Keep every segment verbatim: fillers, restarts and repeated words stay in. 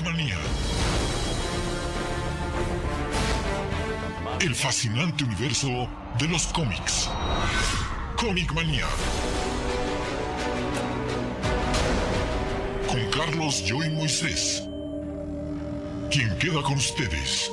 Manía. El fascinante universo de los cómics. Comic Manía. Con Carlos, yo y Moisés. Quien queda con ustedes.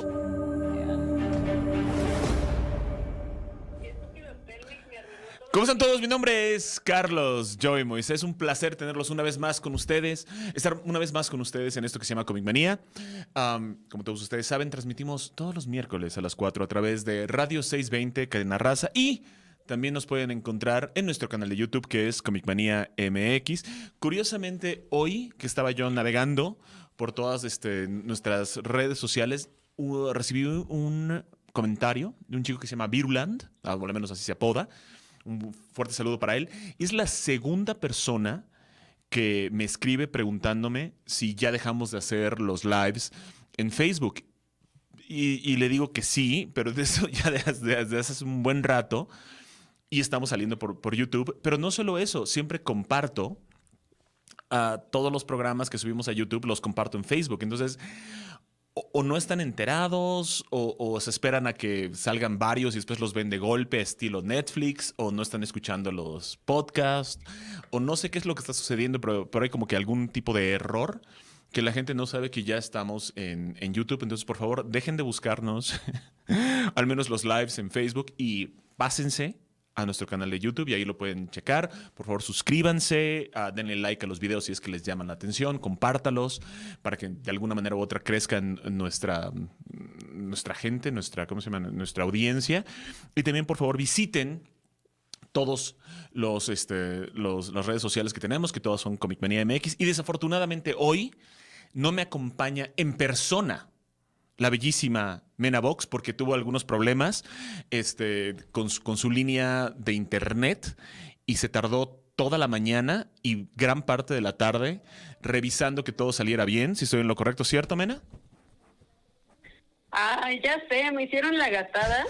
¿Cómo están todos? Mi nombre es Carlos, Joey Moisés. Un placer tenerlos una vez más con ustedes. Estar una vez más con ustedes en esto que se llama Comic Manía. Um, como todos ustedes saben, transmitimos todos los miércoles a las cuatro a través de Radio seiscientos veinte, Cadena Raza. Y también nos pueden encontrar en nuestro canal de YouTube, que es Comic Manía M X. Curiosamente, hoy que estaba yo navegando por todas este, nuestras redes sociales, uh, recibí un comentario de un chico que se llama Viruland, o al menos así se apoda. Un fuerte saludo para él. Es la segunda persona que me escribe preguntándome si ya dejamos de hacer los lives en Facebook. Y, y le digo que sí, pero de eso ya desde, desde hace un buen rato. Y estamos saliendo por, por YouTube. Pero no solo eso, siempre comparto uh, todos los programas que subimos a YouTube, los comparto en Facebook. Entonces, o, o no están enterados, o, o se esperan a que salgan varios y después los ven de golpe, estilo Netflix, o no están escuchando los podcasts, o no sé qué es lo que está sucediendo, pero, pero hay como que algún tipo de error que la gente no sabe que ya estamos en, en YouTube. Entonces, por favor, dejen de buscarnos, al menos los lives en Facebook, y pásense a nuestro canal de YouTube y ahí lo pueden checar. Por favor, suscríbanse, uh, denle like a los videos si es que les llaman la atención, compártalos para que de alguna manera u otra crezcan nuestra, nuestra gente, nuestra, ¿cómo se llama? Nuestra audiencia. Y también, por favor, visiten todos los, este, los, las redes sociales que tenemos, que todas son Comic Manía M X. Y desafortunadamente hoy no me acompaña en persona la bellísima Mena Box, porque tuvo algunos problemas este, con, su, con su línea de internet y se tardó toda la mañana y gran parte de la tarde revisando que todo saliera bien. Si estoy en lo correcto, ¿cierto, Mena? Ay, ya sé, me hicieron la gatada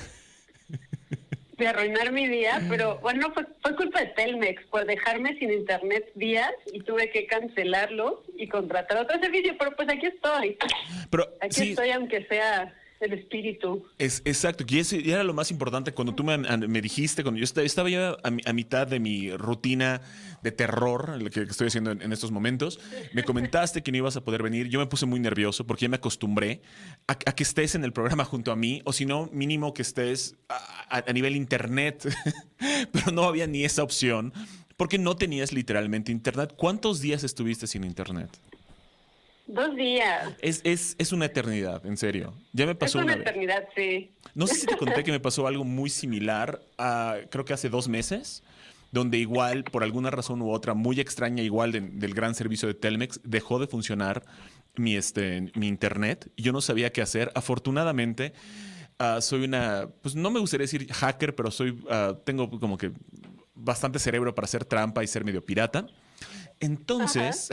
de arruinar mi día, pero bueno, fue, fue culpa de Telmex por dejarme sin internet días y tuve que cancelarlo y contratar otro servicio, pero pues aquí estoy. Pero, aquí sí, estoy aunque sea el espíritu. Es, exacto, y ese era lo más importante cuando tú me, me dijiste, cuando yo estaba, estaba ya a, a mitad de mi rutina de terror, lo que estoy haciendo en, en estos momentos, me comentaste que no ibas a poder venir. Yo me puse muy nervioso porque ya me acostumbré a, a que estés en el programa junto a mí, o si no, mínimo que estés a, a, a nivel internet, pero no había ni esa opción porque no tenías literalmente internet. ¿Cuántos días estuviste sin internet? Dos días. Es, es, es una eternidad, en serio. Ya me pasó es una, una eternidad, vez. Sí. No sé si te conté que me pasó algo muy similar, a, creo que hace dos meses, donde igual, por alguna razón u otra, muy extraña, igual de, del gran servicio de Telmex, dejó de funcionar mi, este, mi internet y yo no sabía qué hacer. Afortunadamente, uh, soy una, pues no me gustaría decir hacker, pero soy, uh, tengo como que bastante cerebro para hacer trampa y ser medio pirata. Entonces,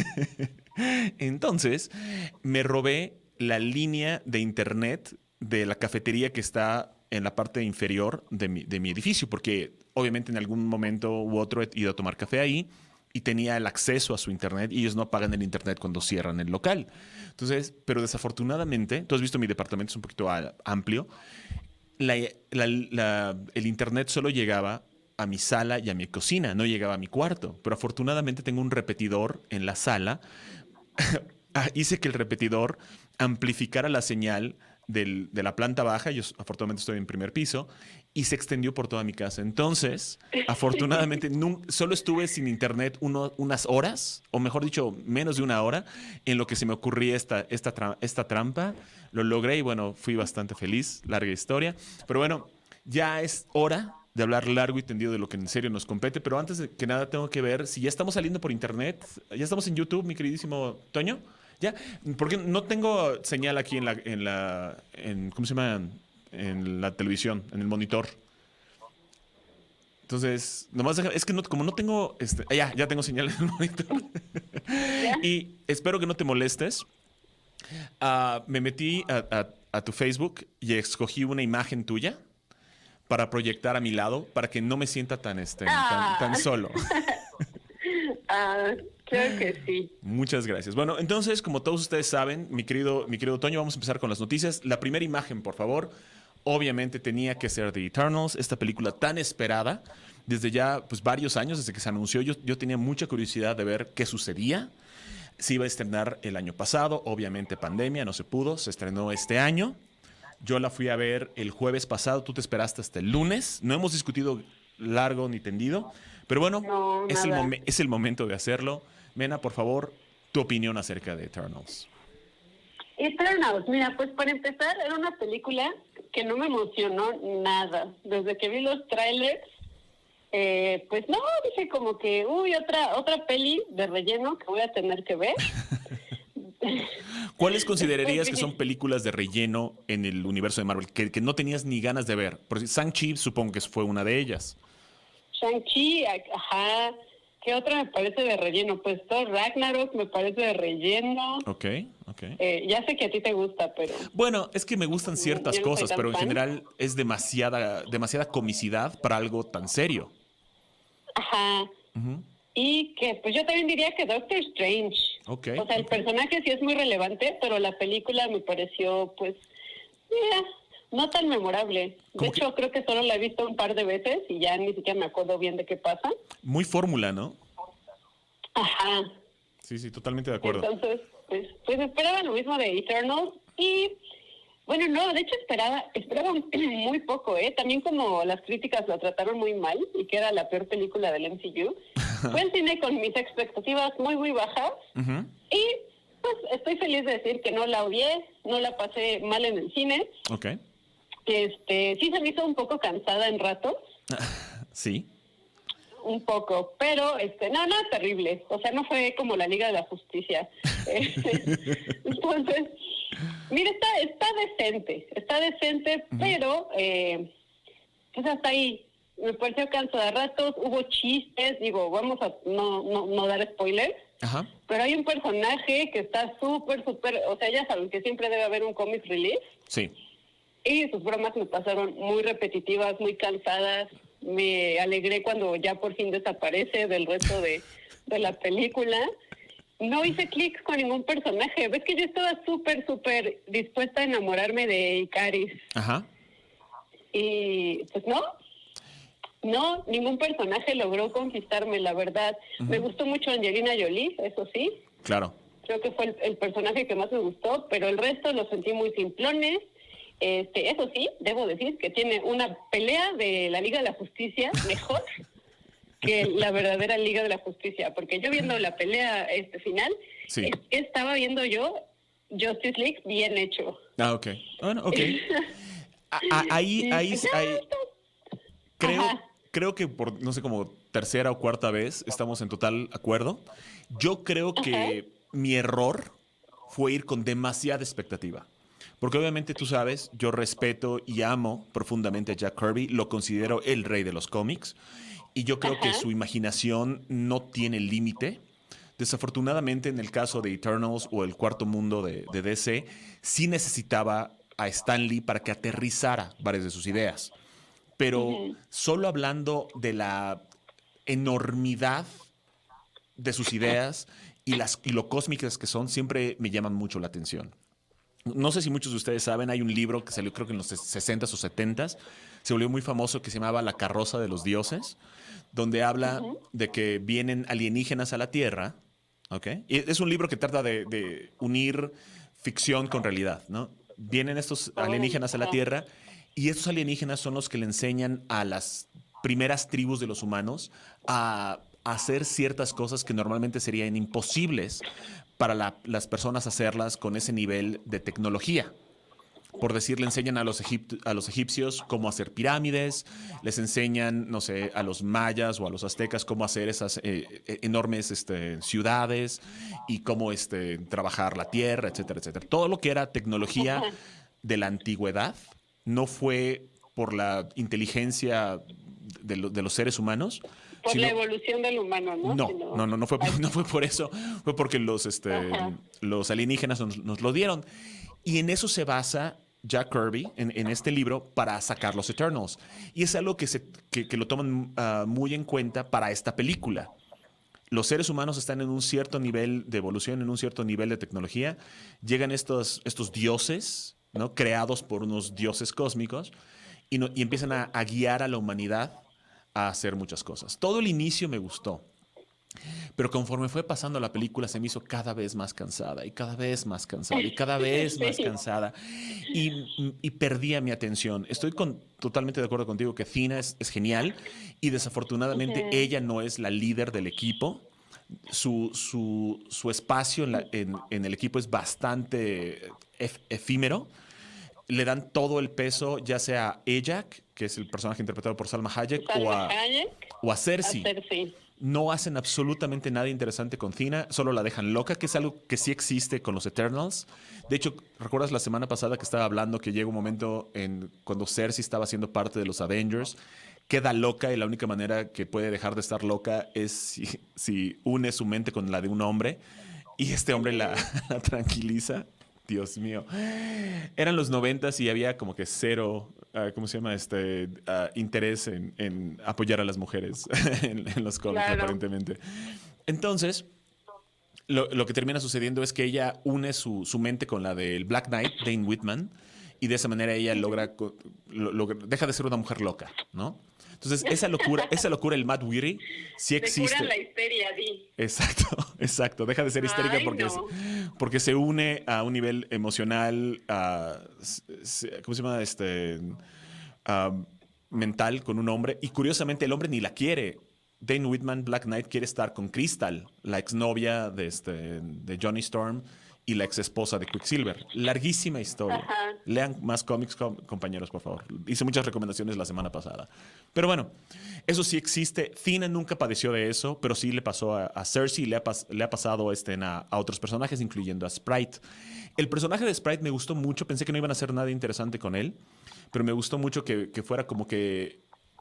entonces me robé la línea de internet de la cafetería que está en la parte inferior de mi, de mi edificio, porque obviamente en algún momento u otro he ido a tomar café ahí y tenía el acceso a su internet y ellos no pagan el internet cuando cierran el local. Entonces, pero desafortunadamente, tú has visto mi departamento es un poquito amplio, la, la, la, el internet solo llegaba a mi sala y a mi cocina, no llegaba a mi cuarto. Pero afortunadamente tengo un repetidor en la sala. Hice que el repetidor amplificara la señal del, de la planta baja. Yo afortunadamente estoy en primer piso y se extendió por toda mi casa. Entonces, afortunadamente, no, solo estuve sin internet uno, unas horas, o mejor dicho, menos de una hora, en lo que se me ocurría esta, esta, tra esta trampa. Lo logré y bueno, fui bastante feliz. Larga historia. Pero bueno, ya es hora de hablar largo y tendido de lo que en serio nos compete, pero antes de que nada tengo que ver si ya estamos saliendo por internet, ya estamos en YouTube, mi queridísimo Toño, ya, porque no tengo señal aquí en la, en la, en, ¿cómo se llama? En la televisión, en el monitor. Entonces, nomás deja, es que no, como no tengo, este, ya, ya tengo señal en el monitor. Y espero que no te molestes. Uh, me metí a, a, a tu Facebook y escogí una imagen tuya para proyectar a mi lado, para que no me sienta tan, este, ah. tan, tan solo. Ah, Claro que sí. Muchas gracias. Bueno, entonces, como todos ustedes saben, mi querido, mi querido Toño, vamos a empezar con las noticias. La primera imagen, por favor. Obviamente tenía que ser The Eternals, esta película tan esperada desde ya pues, varios años, desde que se anunció. Yo, yo tenía mucha curiosidad de ver qué sucedía. Se iba a estrenar el año pasado, obviamente pandemia, no se pudo, se estrenó este año. Yo la fui a ver el jueves pasado, tú te esperaste hasta el lunes. No hemos discutido largo ni tendido, pero bueno, No, es, el nada. momen- es el momento de hacerlo. Mena, por favor, tu opinión acerca de Eternals. Eternals, mira, pues para empezar, era una película que no me emocionó nada. Desde que vi los trailers, eh, pues no, dije como que, uy, otra otra peli de relleno que voy a tener que ver. ¿Cuáles considerarías que son películas de relleno en el universo de Marvel que, que no tenías ni ganas de ver? Porque Shang-Chi supongo que fue una de ellas. Shang-Chi, ajá. ¿Qué otra me parece de relleno? Pues Thor Ragnarok me parece de relleno. Ok, ok. Eh, ya sé que a ti te gusta, pero... Bueno, es que me gustan ciertas Yo no soy cosas, tan pero en fan. general es demasiada, demasiada comicidad para algo tan serio. Ajá. Ujú. Y que, pues yo también diría que Doctor Strange. Ok, O sea, el ok. personaje sí es muy relevante, pero la película me pareció, pues, mira, no tan memorable. De ¿Cómo que? hecho, creo que solo la he visto un par de veces y ya ni siquiera me acuerdo bien de qué pasa. Muy fórmula, ¿no? Ajá. Sí, sí, totalmente de acuerdo. Entonces, pues, pues esperaba lo mismo de Eternals y, bueno, no, de hecho esperaba, esperaba muy poco, ¿eh? También como las críticas la trataron muy mal y que era la peor película del M C U, fue al cine con mis expectativas muy, muy bajas Ujú. y, pues, estoy feliz de decir que no la odié, no la pasé mal en el cine. Ok. Este, sí se me hizo un poco cansada en ratos, Sí. un poco, pero este, no, nada terrible. O sea, no fue como la Liga de la Justicia. Entonces, mira, está, está decente, está decente, Ujú. pero eh, pues hasta ahí. Me pareció cansada a ratos, hubo chistes, digo, vamos a no, no, no dar spoilers, Ajá. pero hay un personaje que está súper, súper, o sea, ya saben que siempre debe haber un comic relief. Sí. Y sus bromas me pasaron muy repetitivas, muy cansadas. Me alegré cuando ya por fin desaparece del resto de, de la película. No hice clic con ningún personaje. Ves que yo estaba súper, súper dispuesta a enamorarme de Icaris. Ajá. Y pues no, no, ningún personaje logró conquistarme, la verdad. Ujú. Me gustó mucho Angelina Jolie, eso sí. Claro. Creo que fue el, el personaje que más me gustó, pero el resto los sentí muy simplones. Este, eso sí, debo decir que tiene una pelea de la Liga de la Justicia mejor que la verdadera Liga de la Justicia, porque yo viendo la pelea este final, Sí. es- estaba viendo yo Justice League bien hecho. Ah, ok. Bueno, ok. A- a- ahí, Sí, ahí, pues, ahí, creo, Ajá. creo que por, no sé, como tercera o cuarta vez estamos en total acuerdo. Yo creo que mi error fue ir con demasiada expectativa. Porque obviamente tú sabes, yo respeto y amo profundamente a Jack Kirby, lo considero el rey de los cómics, y yo creo que Ajá. su imaginación no tiene límite. Desafortunadamente, en el caso de Eternals o el Cuarto Mundo de, de D C, sí necesitaba a Stan Lee para que aterrizara varias de sus ideas. Pero Ujú. solo hablando de la enormidad de sus ideas y, las, y lo cósmicas que son, siempre me llaman mucho la atención. No sé si muchos de ustedes saben, hay un libro que salió creo que en los sesentas o setentas, se volvió muy famoso, que se llamaba La carroza de los dioses, donde habla Ujú. de que vienen alienígenas a la Tierra, ¿ok? Y es un libro que trata de, de unir ficción con realidad, ¿no? Vienen estos Órale, alienígenas a la ajá. Tierra y estos alienígenas son los que le enseñan a las primeras tribus de los humanos a hacer ciertas cosas que normalmente serían imposibles para la- las personas hacerlas con ese nivel de tecnología. Por decir, le enseñan a los, egip- a los egipcios cómo hacer pirámides, les enseñan, no sé, a los mayas o a los aztecas cómo hacer esas eh, eh, enormes este, ciudades y cómo este, trabajar la tierra, etcétera, etcétera. Todo lo que era tecnología Ajá. de la antigüedad no fue por la inteligencia de, lo- de los seres humanos, Por sino- la evolución del humano, ¿no? no, Sino- no, no, no fue, no fue por eso, fue porque los, este, Ajá. los alienígenas nos, nos lo dieron. Y en eso se basa Jack Kirby, en, en este libro, para sacar los Eternals. Y es algo que, se, que, que lo toman ah, muy en cuenta para esta película. los seres humanos están en un cierto nivel de evolución, en un cierto nivel de tecnología. Llegan estos, estos dioses, ¿no? Creados por unos dioses cósmicos y, no, y empiezan a, a guiar a la humanidad a hacer muchas cosas. Todo el inicio me gustó. Pero conforme fue pasando la película se me hizo cada vez más cansada y cada vez más cansada y cada vez más cansada y, y perdía mi atención. Estoy con, totalmente de acuerdo contigo que Thena es, es genial y desafortunadamente uh-huh. ella no es la líder del equipo. Su, su, su espacio en, la, en, en el equipo es bastante ef, efímero. Le dan todo el peso ya sea a Ajak, que es el personaje interpretado por Salma Hayek, Salma o, a, Hayek o a Cersei. A Cersei. No hacen absolutamente nada interesante con Thena, solo la dejan loca, que es algo que sí existe con los Eternals. De hecho, ¿recuerdas la semana pasada que estaba hablando que llega un momento en cuando Cersei estaba siendo parte de los Avengers? Queda loca y la única manera que puede dejar de estar loca es si, si une su mente con la de un hombre y este hombre la, la tranquiliza. Dios mío. Eran los noventas y había como que cero, uh, ¿cómo se llama? Este uh, interés en, en apoyar a las mujeres en, en los cómics, claro. aparentemente. Entonces, lo, lo que termina sucediendo es que ella une su, su mente con la del Black Knight, Dane Whitman, y de esa manera ella logra, lo, lo, deja de ser una mujer loca, ¿no? Entonces, esa locura, esa locura, el Mad Weary, sí existe. Te cura la histeria, Di. Exacto, exacto. Deja de ser histérica Ay, porque, no. es, porque se une a un nivel emocional, uh, ¿cómo se llama? Este, uh, mental con un hombre. Y curiosamente, el hombre ni la quiere. Dane Whitman, Black Knight, quiere estar con Crystal, la exnovia de, este, de Johnny Storm y la ex esposa de Quicksilver. Larguísima historia. Ajá. Lean más cómics, com compañeros, por favor. Hice muchas recomendaciones la semana pasada. Pero bueno, eso sí existe. Thena nunca padeció de eso, pero sí le pasó a, a Cersei, le ha, pas le ha pasado este, a, a otros personajes, incluyendo a Sprite. El personaje de Sprite me gustó mucho. Pensé que no iban a hacer nada interesante con él, pero me gustó mucho que, que fuera como que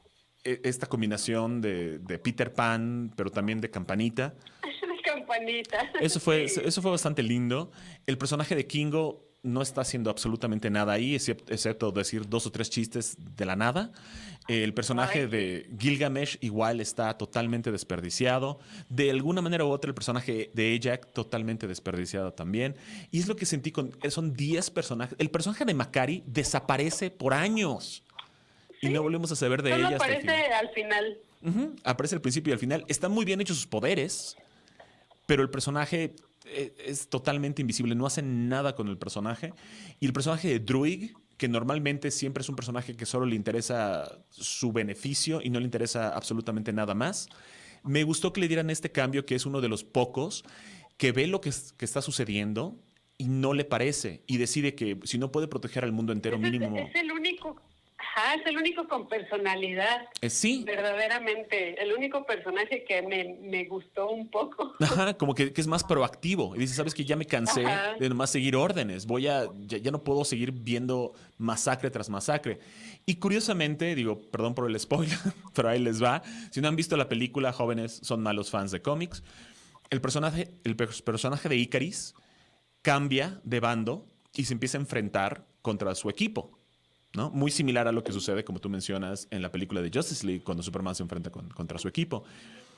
esta combinación de, de Peter Pan, pero también de Campanita. Campanita. Eso fue, sí. eso fue bastante lindo. El personaje de Kingo no está haciendo absolutamente nada ahí, excepto, excepto decir dos o tres chistes de la nada. El personaje Ay. de Gilgamesh igual está totalmente desperdiciado. De alguna manera u otra, el personaje de Ajak totalmente desperdiciado también. Y es lo que sentí con... Son diez personajes. El personaje de Makkari desaparece por años. Sí. Y no volvemos a saber de Solo ella hasta aparece el final. al final. Uh-huh. Aparece al principio y al final. Están muy bien hechos sus poderes, pero el personaje es totalmente invisible, no hacen nada con el personaje. Y el personaje de Druig, que normalmente siempre es un personaje que solo le interesa su beneficio y no le interesa absolutamente nada más, me gustó que le dieran este cambio, que es uno de los pocos que ve lo que, que está sucediendo y no le parece, y decide que si no puede proteger al mundo entero, es, mínimo... Es el único... Ajá, es el único con personalidad. Eh, sí. Verdaderamente. El único personaje que me, me gustó un poco. Ajá, como que, que es más proactivo. Y dice, sabes que ya me cansé Ajá. de nomás seguir órdenes. Voy a, ya, ya no puedo seguir viendo masacre tras masacre. Y curiosamente, digo, perdón por el spoiler, pero ahí les va. Si no han visto la película, jóvenes son malos fans de cómics. El personaje, el personaje de Icaris cambia de bando y se empieza a enfrentar contra su equipo, ¿no? Muy similar a lo que sucede, como tú mencionas, en la película de Justice League, cuando Superman se enfrenta con, contra su equipo.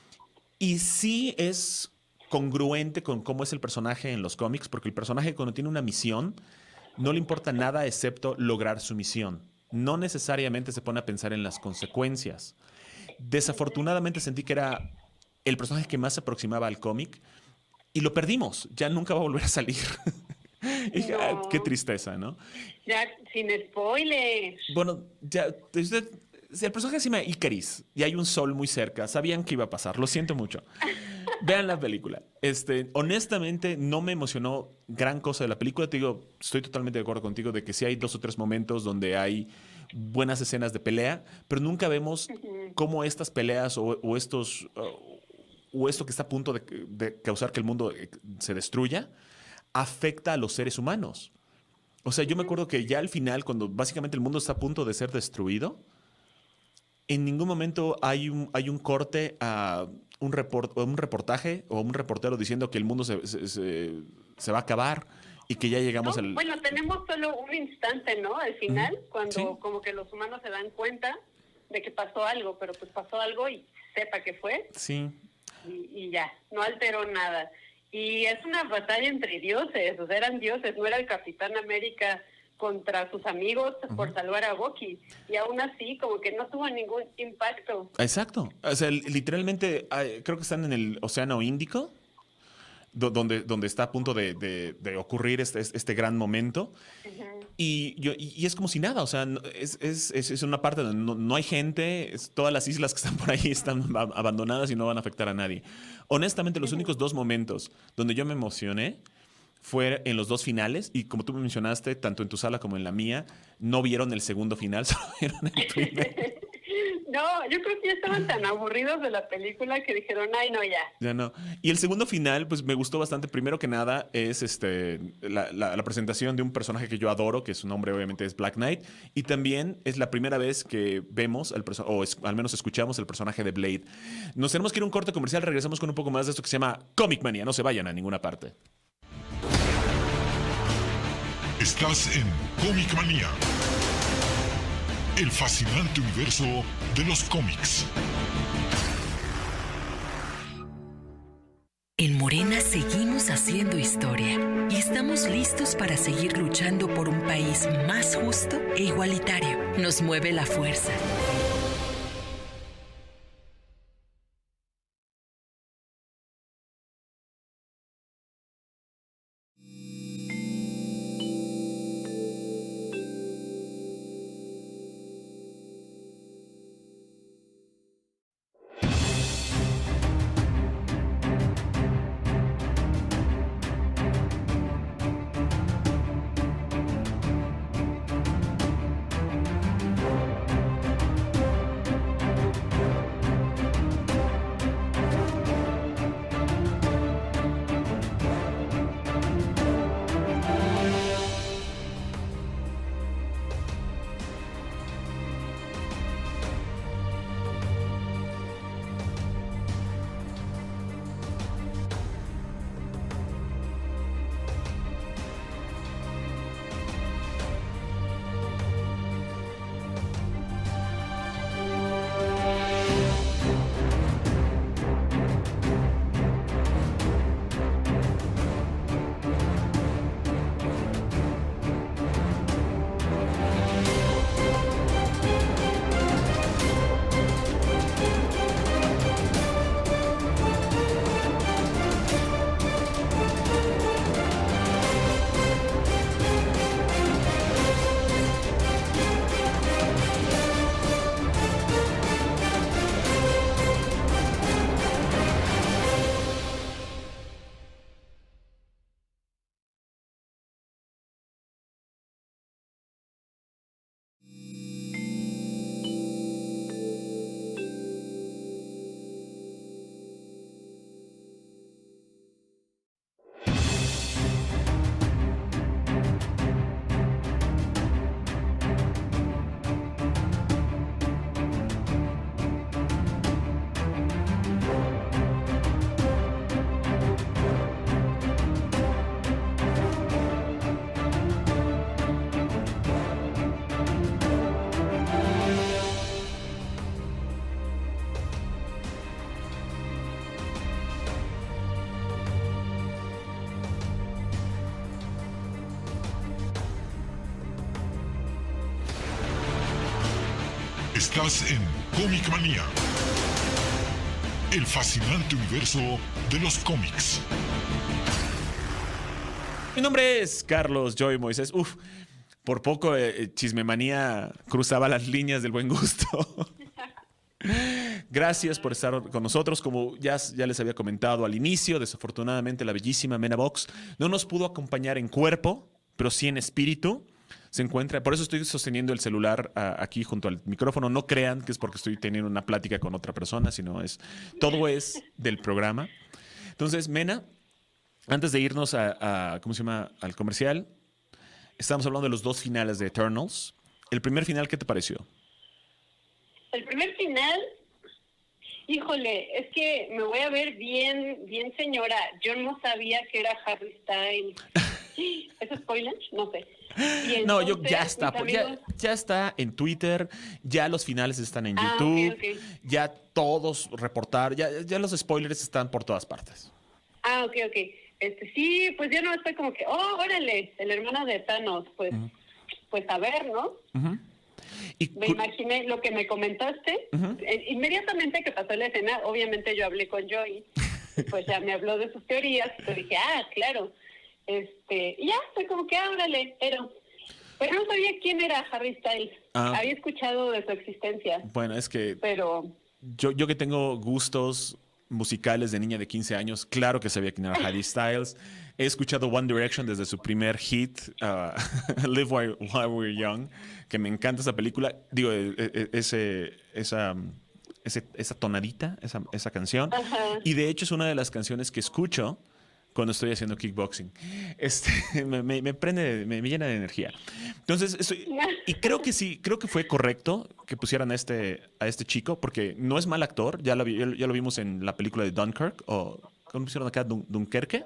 Y sí es congruente con cómo es el personaje en los cómics, porque el personaje, cuando tiene una misión, no le importa nada excepto lograr su misión. No necesariamente se pone a pensar en las consecuencias. Desafortunadamente sentí que era el personaje que más se aproximaba al cómic y lo perdimos. Ya nunca va a volver a salir. Y dije, no. ah, qué tristeza, ¿no? Ya, sin spoilers. Bueno, ya, usted, si el personaje se llama Icaris y hay un sol muy cerca, sabían que iba a pasar, lo siento mucho. Vean la película. Este, honestamente, no me emocionó gran cosa de la película. Te digo, estoy totalmente de acuerdo contigo de que sí hay dos o tres momentos donde hay buenas escenas de pelea, pero nunca vemos uh-huh. cómo estas peleas o, o estos uh, o esto que está a punto de, de causar que el mundo se destruya afecta a los seres humanos. O sea, yo me acuerdo que ya al final, cuando básicamente el mundo está a punto de ser destruido, en ningún momento hay un, hay un corte a un, report, un reportaje o un reportero diciendo que el mundo se, se, se, se va a acabar y que ya llegamos no, al... Bueno, tenemos solo un instante, ¿no? Al final, uh-huh. cuando ¿Sí? como que los humanos se dan cuenta de que pasó algo, pero pues pasó algo y sepa qué fue. Sí. y, y ya, no alteró nada. Y es una batalla entre dioses, o sea, eran dioses, no era el Capitán América contra sus amigos por salvar a Bucky. Y aún así, como que no tuvo ningún impacto. Exacto. O sea, literalmente, creo que están en el Océano Índico, donde, donde está a punto de, de, de ocurrir este, este gran momento. Uh-huh. Y, yo, y es como si nada, o sea, es, es, es una parte donde no, no hay gente, es, todas las islas que están por ahí están abandonadas y no van a afectar a nadie. Honestamente, los uh-huh. únicos dos momentos donde yo me emocioné fue en los dos finales, y como tú me mencionaste, tanto en tu sala como en la mía, no vieron el segundo final, solo vieron el primero. No, yo creo que ya estaban tan aburridos de la película que dijeron, ay, no, ya. Ya no. Y el segundo final, pues me gustó bastante. Primero que nada, es este la, la, la presentación de un personaje que yo adoro, que su nombre obviamente es Black Knight. Y también es la primera vez que vemos, el perso- o es, al menos escuchamos el personaje de Blade. Nos tenemos que ir a un corte comercial, regresamos con un poco más de esto que se llama Comic Manía. No se vayan a ninguna parte. Estás en Comic Manía, el fascinante universo de los cómics. En Morena seguimos haciendo historia y estamos listos para seguir luchando por un país más justo e igualitario. Nos mueve la fuerza. Estás en Comic Manía, el fascinante universo de los cómics. Mi nombre es Carlos Joy Moisés. Uf, por poco eh, Chismemanía cruzaba las líneas del buen gusto. Gracias por estar con nosotros. Como ya, ya les había comentado al inicio, desafortunadamente la bellísima Mena Box no nos pudo acompañar en cuerpo, pero sí en espíritu. Se encuentra, por eso estoy sosteniendo el celular a, aquí junto al micrófono. No crean que es porque estoy teniendo una plática con otra persona, sino es todo es del programa. Entonces, Mena, antes de irnos a, a ¿cómo se llama? Al comercial, estamos hablando de los dos finales de Eternals. El primer final, ¿qué te pareció? El primer final, híjole, es que me voy a ver bien, bien señora. Yo no sabía que era Harry Styles. ¿Es spoiler? No sé. Y No, entonces, yo ya está, mis ya, amigos- ya está en Twitter, ya los finales están en Ah, ok, YouTube, ok. ya todos reportar, ya, ya los spoilers están por todas partes. Ah, ok, ok. Este, sí, pues yo no estoy como que, oh, órale, el hermano de Thanos, pues, pues a ver, ¿no? Ujú. Y Me cu- imaginé lo que me comentaste. Ujú. eh, inmediatamente que pasó la escena, obviamente yo hablé con Joy, pues ya me habló de sus teorías, y dije, ah, claro. Este, y ya, fue como que, ah, órale, pero, pero no sabía quién era Harry Styles. Ah. Había escuchado de su existencia, bueno, es que pero yo, yo que tengo gustos musicales de niña de quince años, claro que sabía quién era Harry Styles. He escuchado One Direction desde su primer hit, uh, Live While, While We're Young, que me encanta esa película. Digo, e- e- ese, esa, ese- esa tonadita, esa, esa canción. Ajá. Y de hecho es una de las canciones que escucho cuando estoy haciendo kickboxing. Este, me, me- me prende, me, me llena de energía. Entonces, estoy- y creo que sí, creo que fue correcto que pusieran a este, a este chico, porque no es mal actor, ya lo, vi- ya lo vimos en la película de Dunkirk, o ¿cómo pusieron acá? Dun- Dunkerque,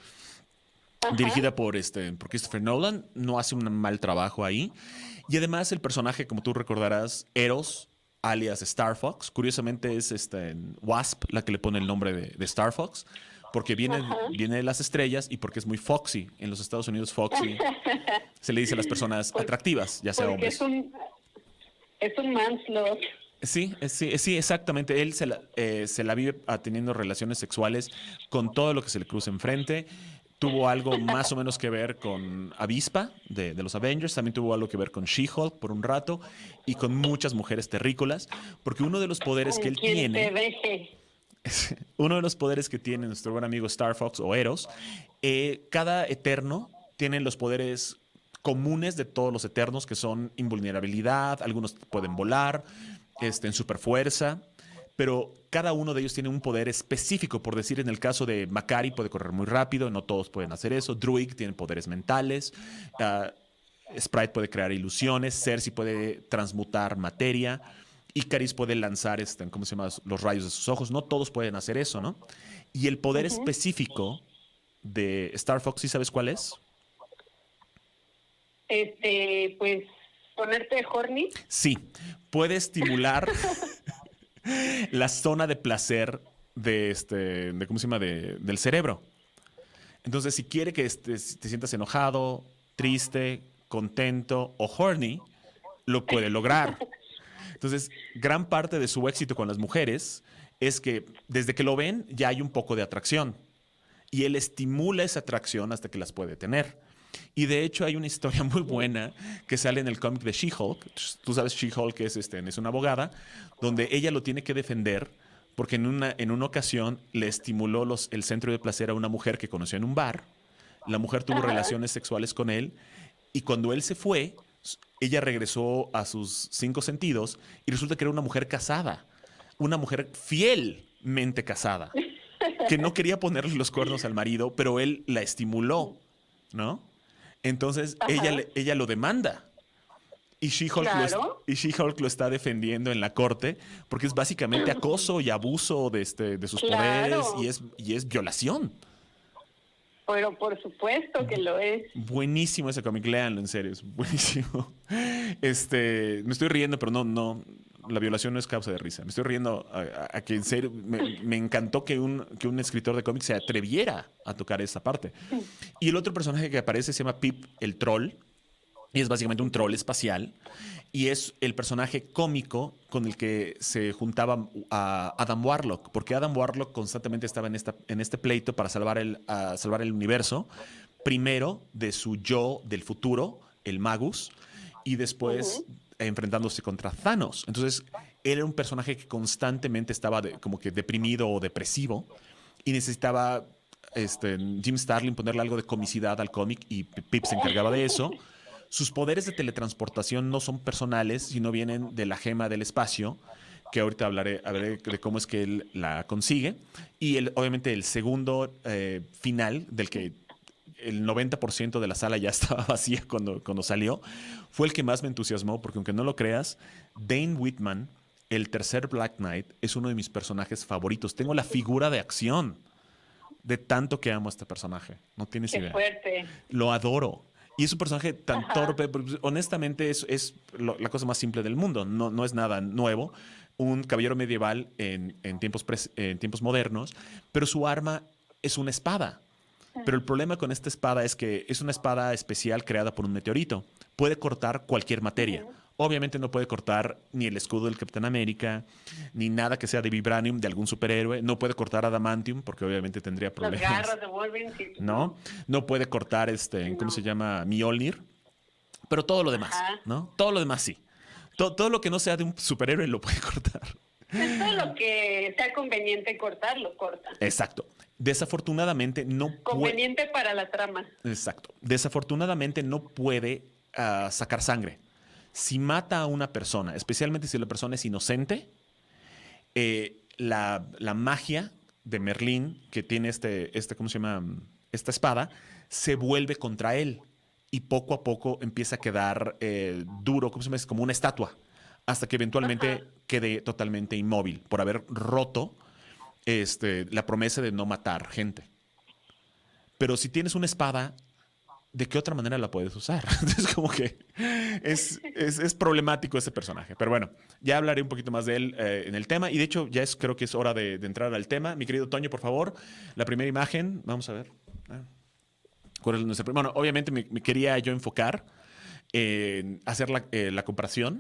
dirigida por, este, por Christopher Nolan, no hace un mal trabajo ahí. Y además el personaje, como tú recordarás, Eros, alias Star Fox, curiosamente es este, Wasp la que le pone el nombre de, de Star Fox, porque viene, viene de las estrellas y porque es muy foxy. En los Estados Unidos foxy se le dice a las personas atractivas, ya sea porque hombres. es un, es un manslot. Sí, eh, sí, eh, sí, exactamente. Él se la, eh, se la vive ah, teniendo relaciones sexuales con todo lo que se le cruza enfrente. Tuvo algo más o menos que ver con Avispa de, de los Avengers. También tuvo algo que ver con She-Hulk por un rato y con muchas mujeres terrícolas. Porque uno de los poderes que él Quien tiene, te deje. uno de los poderes que tiene nuestro buen amigo Star Fox o Eros, eh, cada eterno tiene los poderes comunes de todos los eternos, que son invulnerabilidad, algunos pueden volar, este, en superfuerza, pero cada uno de ellos tiene un poder específico. Por decir, en el caso de Makari puede correr muy rápido, no todos pueden hacer eso. Druig tiene poderes mentales, uh, Sprite puede crear ilusiones, Cersei puede transmutar materia, Icaris puede lanzar, este, ¿cómo se llama?, los rayos de sus ojos. No todos pueden hacer eso, ¿no? Y el poder uh-huh. específico de Star Fox, ¿sí sabes cuál es? Este, pues, ponerte horny. Sí, puede estimular la zona de placer de este, de, ¿cómo se llama?, de, del cerebro. Entonces, si quiere que este, te sientas enojado, triste, contento o horny, lo puede lograr. Entonces, gran parte de su éxito con las mujeres es que desde que lo ven ya hay un poco de atracción. Y él estimula esa atracción hasta que las puede tener. Y de hecho hay una historia muy buena que sale en el cómic de She-Hulk. Tú sabes, She-Hulk es, este, es una abogada, donde ella lo tiene que defender porque en una, en una ocasión le estimuló los, el centro de placer a una mujer que conoció en un bar. La mujer tuvo Ajá. relaciones sexuales con él y cuando él se fue, ella regresó a sus cinco sentidos y resulta que era una mujer casada, una mujer fielmente casada, que no quería ponerle los cuernos al marido, pero él la estimuló, ¿no? Entonces ella, le, ella lo demanda y She-Hulk, claro. lo, y She-Hulk lo está defendiendo en la corte porque es básicamente acoso y abuso de, este, de sus claro. poderes y es, y es violación. Pero por supuesto que lo es. Buenísimo ese cómic, léanlo, en serio, es buenísimo. Este, me estoy riendo, pero no, no, la violación no es causa de risa. Me estoy riendo a, a, a que en serio, me, me encantó que un, que un escritor de cómics se atreviera a tocar esa parte. Y el otro personaje que aparece se llama Pip el Troll, y es básicamente un troll espacial, y es el personaje cómico con el que se juntaba a Adam Warlock, porque Adam Warlock constantemente estaba en, esta, en este pleito para salvar el, uh, salvar el universo, primero de su yo del futuro, el Magus, y después uh-huh. enfrentándose contra Thanos. Entonces, él era un personaje que constantemente estaba de, como que deprimido o depresivo, y necesitaba este, Jim Starlin ponerle algo de comicidad al cómic, y Pip se encargaba de eso. Sus poderes de teletransportación no son personales, sino vienen de la gema del espacio, que ahorita hablaré, hablaré de cómo es que él la consigue. Y el, obviamente el segundo eh, final, del que el noventa por ciento de la sala ya estaba vacía cuando, cuando salió, fue el que más me entusiasmó, porque aunque no lo creas, Dane Whitman, el tercer Black Knight, es uno de mis personajes favoritos. Tengo la figura de acción de tanto que amo a este personaje. No tienes Qué idea. fuerte. Lo adoro. Y es un personaje tan Ajá. torpe. Porque, honestamente, es, es lo- la cosa más simple del mundo. No, no es nada nuevo. Un caballero medieval en, en tiempos pres- en tiempos modernos, pero su arma es una espada. Pero el problema con esta espada es que es una espada especial creada por un meteorito. Puede cortar cualquier materia. Obviamente no puede cortar ni el escudo del Capitán América, ni nada que sea de vibranium de algún superhéroe. No puede cortar adamantium, porque obviamente tendría Las problemas. garras de Wolverine, sí. ¿No? No puede cortar, este, ¿cómo No. se llama? Mjolnir. Pero todo lo demás, Ajá. ¿no? Todo lo demás sí. To- todo lo que no sea de un superhéroe lo puede cortar. Es todo lo que sea conveniente cortar, lo corta. Exacto. Desafortunadamente no puede... Conveniente para la trama. Exacto. Desafortunadamente no puede ah, sacar sangre. Si mata a una persona, especialmente si la persona es inocente, eh, la, la magia de Merlín, que tiene este, este, ¿cómo se llama? Esta espada, se vuelve contra él. Y poco a poco empieza a quedar eh, duro, ¿cómo se llama? Es como una estatua. Hasta que eventualmente Ajá. quede totalmente inmóvil por haber roto este, la promesa de no matar gente. Pero si tienes una espada, ¿de qué otra manera la puedes usar? Entonces, como que es, es, es problemático ese personaje. Pero bueno, ya hablaré un poquito más de él eh, en el tema. Y de hecho, ya es, creo que es hora de, de entrar al tema. Mi querido Toño, por favor, la primera imagen. Vamos a ver. Ah, ¿cuál es nuestra prim- Bueno, obviamente me, me quería yo enfocar en hacer la, eh, la comparación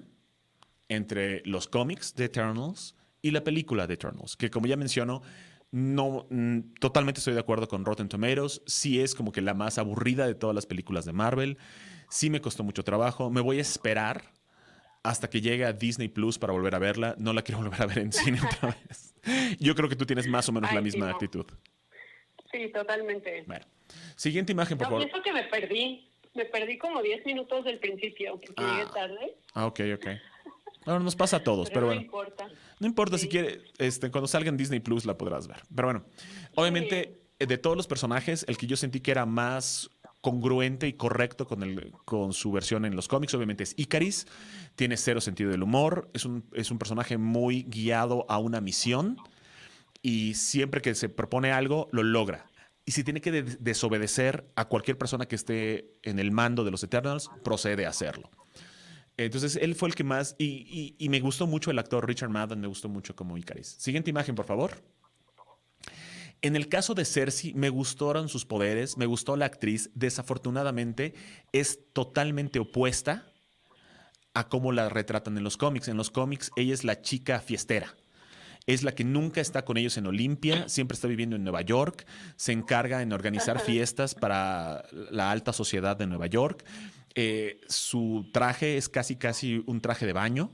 entre los cómics de Eternals y la película de Eternals, que como ya menciono, no mm, totalmente estoy de acuerdo con Rotten Tomatoes. Sí es como que la más aburrida de todas las películas de Marvel. Sí me costó mucho trabajo. Me voy a esperar hasta que llegue a Disney Plus para volver a verla. No la quiero volver a ver en cine otra vez. Yo creo que tú tienes más o menos Ay, la sí, misma no. actitud. Sí, totalmente. Bueno, siguiente imagen, por No, favor. pienso que me perdí. Me perdí como diez minutos del principio, porque Ah. llegué tarde. Ah, ok, ok. Bueno, nos pasa a todos, pero, Pero, no bueno. importa. No importa, Sí. si quiere, este, cuando salga en Disney Plus la podrás ver. Pero bueno, obviamente, eh, de todos los personajes, el que yo sentí que era más congruente y correcto con, el, con su versión en los cómics, obviamente es Icaris. Tiene cero sentido del humor. Es un, es un personaje muy guiado a una misión y siempre que se propone algo, lo logra. Y si tiene que de- desobedecer a cualquier persona que esté en el mando de los Eternals, procede a hacerlo. Entonces, él fue el que más... Y, y- y me gustó mucho el actor Richard Madden, me gustó mucho como Icaris. Siguiente imagen, por favor. En el caso de Cersei, me gustaron sus poderes, me gustó la actriz. Desafortunadamente, es totalmente opuesta a cómo la retratan en los cómics. En los cómics, ella es la chica fiestera. Es la que nunca está con ellos en Olimpia, siempre está viviendo en Nueva York, se encarga en organizar fiestas para la alta sociedad de Nueva York. Eh, su traje es casi casi un traje de baño.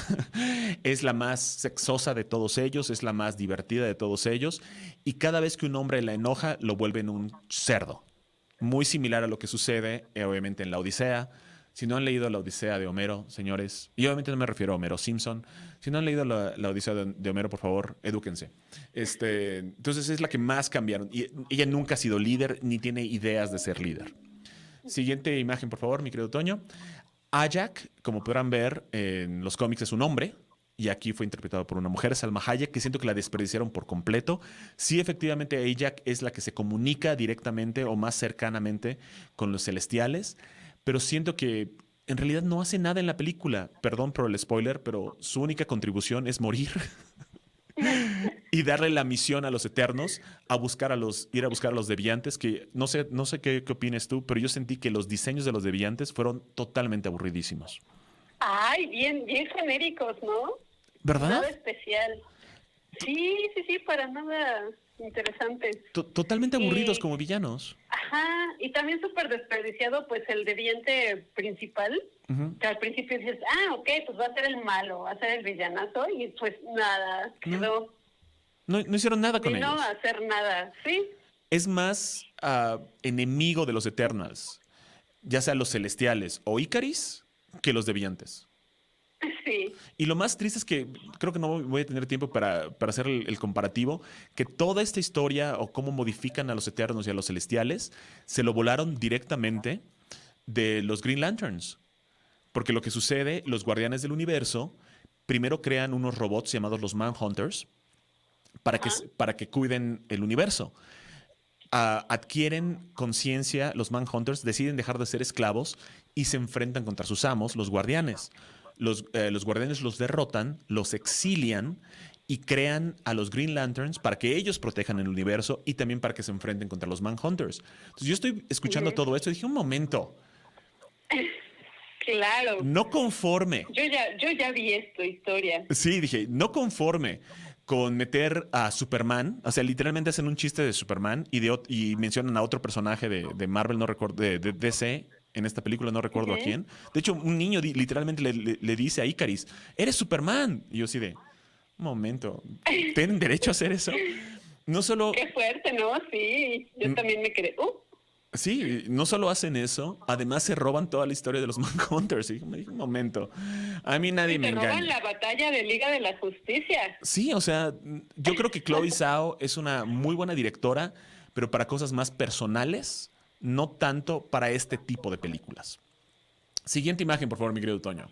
Es la más sexosa de todos ellos, es la más divertida de todos ellos. Y cada vez que un hombre la enoja, lo vuelven un cerdo. Muy similar a lo que sucede, eh, obviamente, en la Odisea. Si no han leído la Odisea de Homero, señores, y obviamente no me refiero a Homero Simpson, si no han leído la, la Odisea de, de Homero, por favor, edúquense. Este, entonces es la que más cambiaron. Y ella nunca ha sido líder ni tiene ideas de ser líder. Siguiente imagen, por favor, mi querido Toño. Ajak, como podrán ver, en los cómics es un hombre. Y aquí fue interpretado por una mujer, Salma Hayek, que siento que la desperdiciaron por completo. Sí, efectivamente, Ajak es la que se comunica directamente o más cercanamente con los celestiales, pero siento que en realidad no hace nada en la película. Perdón por el spoiler, pero su única contribución es morir y darle la misión a los Eternos a buscar a los, ir a buscar a los deviantes, que no sé, no sé qué, qué opines tú, pero yo sentí que los diseños de los deviantes fueron totalmente aburridísimos. Ay, bien, bien genéricos, ¿no? ¿Verdad? Nada especial. Sí, sí, sí, para nada interesantes. To- totalmente Y- aburridos como villanos. Ajá, y también súper desperdiciado, pues, el deviante principal, Ujú. que al principio dices, ah, ok, pues va a ser el malo, va a ser el villanazo, y pues nada, No, quedó, No, no hicieron nada con vino ellos. a hacer nada, ¿sí? Es más ah, enemigo de los Eternals, ya sea los celestiales o Icaris, que los deviantes. Sí, Y lo más triste es que creo que no voy a tener tiempo para, para hacer el, el comparativo, que toda esta historia o cómo modifican a los Eternos y a los Celestiales se lo volaron directamente de los Green Lanterns. Porque lo que sucede, los Guardianes del Universo primero crean unos robots llamados los Manhunters para que, Ajá. para que cuiden el universo. uh, adquieren conciencia, los Manhunters deciden dejar de ser esclavos y se enfrentan contra sus amos, los guardianes. Los, eh, los guardianes los derrotan, los exilian y crean a los Green Lanterns para que ellos protejan el universo y también para que se enfrenten contra los Manhunters. Entonces yo estoy escuchando uh-huh. todo esto y dije, un momento. Claro. No conforme. Yo ya, yo ya vi esta historia. Sí, dije, no conforme con meter a Superman, o sea, literalmente hacen un chiste de Superman y, de, y mencionan a otro personaje de, de Marvel, no recuerdo, de, de D C, en esta película, no recuerdo uh-huh. a quién. De hecho, un niño di, literalmente le, le, le dice a Icaris, eres Superman. Y yo así de, un momento, ¿tienen derecho a hacer eso? No solo... Qué fuerte, ¿no? Sí, yo también me quedé... Uh. Sí, no solo hacen eso, además se roban toda la historia de los Manhunters. Y me dije, un momento, a mí nadie y me engaña. Se roban la batalla de Liga de la Justicia. Sí, o sea, yo creo que Chloe Zhao es una muy buena directora, pero para cosas más personales, no tanto para este tipo de películas. Siguiente imagen, por favor, mi querido Toño.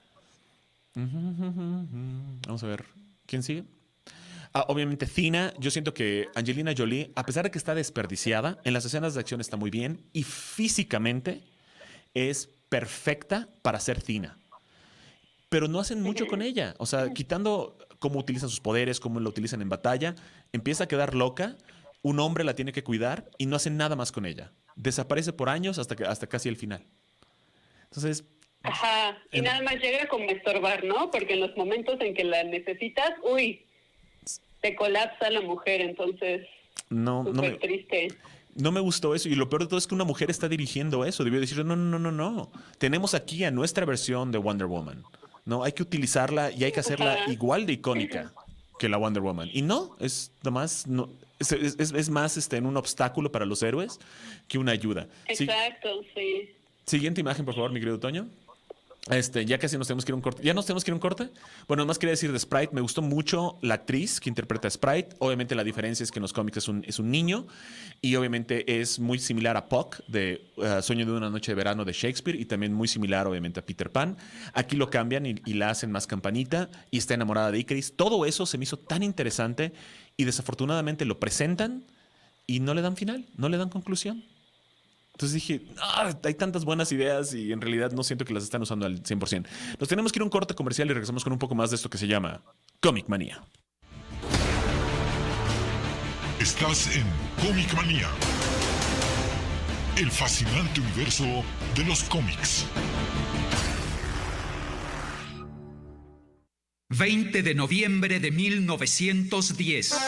Vamos a ver, ¿quién sigue? Ah, obviamente Thina, yo siento que Angelina Jolie, a pesar de que está desperdiciada, en las escenas de acción está muy bien y físicamente es perfecta para ser Thina. Pero no hacen mucho con ella. O sea, quitando cómo utilizan sus poderes, cómo lo utilizan en batalla, empieza a quedar loca, un hombre la tiene que cuidar y no hacen nada más con ella. Desaparece por años hasta, que, hasta casi el final. Entonces... Ajá, y en... nada más llega como a estorbar, ¿no? Porque en los momentos en que la necesitas, uy, te colapsa la mujer, entonces no, no me, triste. No me gustó eso, y lo peor de todo es que una mujer está dirigiendo eso. Debió decir, no, no, no, no, no. Tenemos aquí a nuestra versión de Wonder Woman. No, hay que utilizarla y hay que hacerla Ajá. igual de icónica que la Wonder Woman. Y no, es nomás, no, es, es, es más este, en un obstáculo para los héroes que una ayuda. Exacto, sí. sí. Siguiente imagen, por favor, mi querido Toño. Este, ya casi nos tenemos que ir a un corte. ¿Ya nos tenemos que ir a un corte? Bueno, nomás quería decir de Sprite, me gustó mucho la actriz que interpreta a Sprite. Obviamente la diferencia es que en los cómics es un, es un niño y obviamente es muy similar a Puck de uh, Sueño de una noche de verano de Shakespeare y también muy similar obviamente a Peter Pan. Aquí lo cambian y, y la hacen más campanita y está enamorada de Icaris. Todo eso se me hizo tan interesante y desafortunadamente lo presentan y no le dan final, no le dan conclusión. Entonces dije, ah, hay tantas buenas ideas y en realidad no siento que las están usando al cien por ciento. Nos tenemos que ir a un corte comercial y regresamos con un poco más de esto que se llama Comic Manía. Estás en Comic Manía, el fascinante universo de los cómics. veinte de noviembre de mil novecientos diez.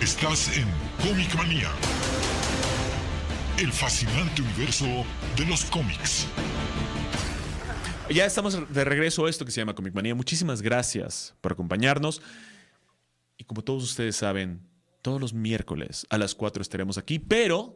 Estás en Comic Manía, el fascinante universo de los cómics. Ya estamos de regreso a esto que se llama Comic Manía. Muchísimas gracias por acompañarnos. Y como todos ustedes saben, todos los miércoles a las cuatro estaremos aquí, pero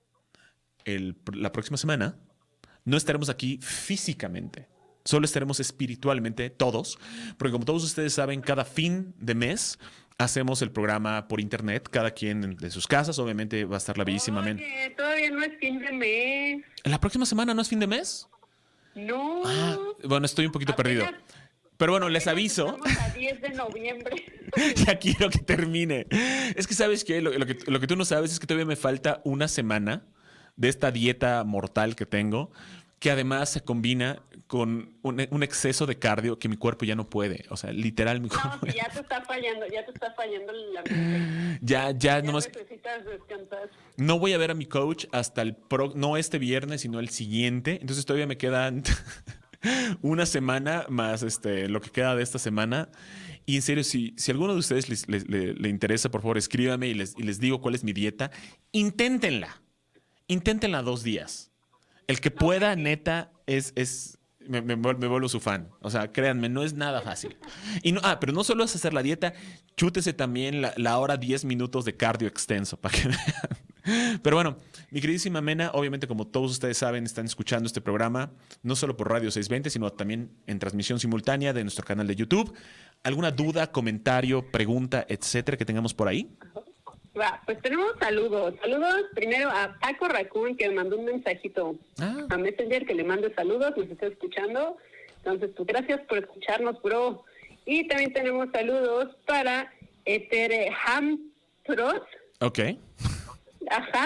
el, la próxima semana no estaremos aquí físicamente. Solo estaremos espiritualmente todos, porque como todos ustedes saben, cada fin de mes hacemos el programa por internet, cada quien de sus casas. Obviamente va a estar la bellísima Men. Oye, todavía no es fin de mes. ¿La próxima semana no es fin de mes? No. Ah, bueno, estoy un poquito Apenas- perdido. Pero bueno, les aviso. Estamos a diez de noviembre. Ya quiero que termine. Es que, ¿sabes qué? Lo, lo que? lo que tú no sabes es que todavía me falta una semana de esta dieta mortal que tengo, que además se combina con un, un exceso de cardio que mi cuerpo ya no puede. O sea, literal, mi No, cuerpo si ya te está fallando, ya te está fallando la mente. ya, ya, Ya nomás. necesitas descansar. No voy a ver a mi coach hasta el pro, no este viernes, sino el siguiente. Entonces todavía me quedan una semana más este, lo que queda de esta semana. Y en serio, si, si a alguno de ustedes les, les- le, le interesa, por favor, escríbame y les, y les digo cuál es mi dieta. Inténtenla. Inténtenla dos días. El que pueda, neta, es... es me, me vuel- me vuelvo su fan. O sea, créanme, no es nada fácil. Y no, ah, pero no solo es hacer la dieta, chútese también la, la hora diez minutos de cardio extenso para que vean. Pero bueno, mi queridísima Mena, obviamente como todos ustedes saben, están escuchando este programa no solo por Radio seiscientos veinte, sino también en transmisión simultánea de nuestro canal de YouTube. ¿Alguna duda, comentario, pregunta, etcétera que tengamos por ahí? Va, pues tenemos saludos. Saludos primero a Paco Raccoon, que me mandó un mensajito Ah. a Messenger, que le mande saludos, nos está escuchando. Entonces, pues gracias por escucharnos, bro. Y también tenemos saludos para Eterham Pros, Ok. ajá,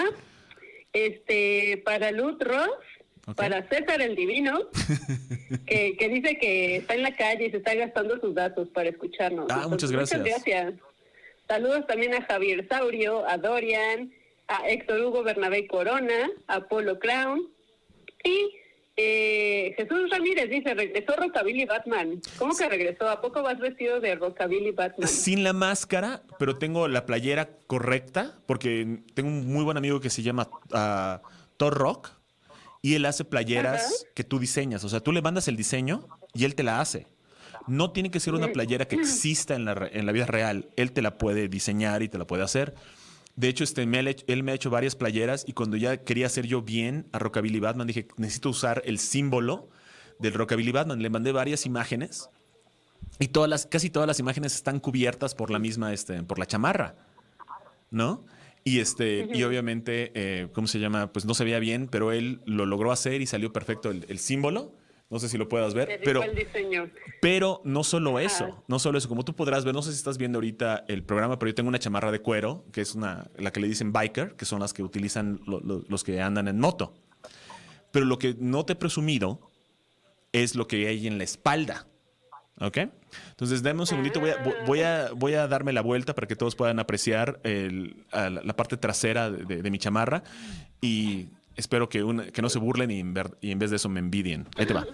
este, para Luz Ross, Ok. para César el Divino, que, que dice que está en la calle y se está gastando sus datos para escucharnos. Ah, muchas gracias. Muchas gracias. Saludos también a Javier Saurio, a Dorian, a Héctor Hugo Bernabé Corona, a Polo Crown y eh, Jesús Ramírez dice, regresó Rockabilly Batman. ¿Cómo que regresó? ¿A poco vas vestido de Rockabilly Batman? Sin la máscara, pero tengo la playera correcta, porque tengo un muy buen amigo que se llama ah, Thor Rock, y él hace playeras Ajá. que tú diseñas. O sea, tú le mandas el diseño y él te la hace. No tiene que ser una playera que exista en la, re- en la vida real. Él te la puede diseñar y te la puede hacer. De hecho, este, me ha hecho- él me ha hecho varias playeras, y cuando ya quería hacer yo bien a Rockabilly Batman, dije, necesito usar el símbolo del Rockabilly Batman. Le mandé varias imágenes y todas las, casi todas las imágenes están cubiertas por la misma, este, por la chamarra, ¿no? Y este, y obviamente, eh, ¿cómo se llama? Pues no se veía bien, pero él lo logró hacer y salió perfecto el, el símbolo. No sé si lo puedas Me ver, rifó pero, el diseño. pero no solo eso, Ajá. no solo eso. Como tú podrás ver, no sé si estás viendo ahorita el programa, pero yo tengo una chamarra de cuero, que es una, la que le dicen biker, que son las que utilizan lo- lo- los que andan en moto. Pero lo que no te he presumido es lo que hay en la espalda. ¿Ok? Entonces, dame un segundito. Voy a, vo- voy a, voy a darme la vuelta para que todos puedan apreciar el- a la, la parte trasera de, de- de mi chamarra. Y espero que, una- que no se burlen y en, ver- y en vez de eso me envidien. Ahí te va.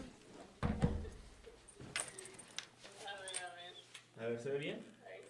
A ver, ¿se ve bien?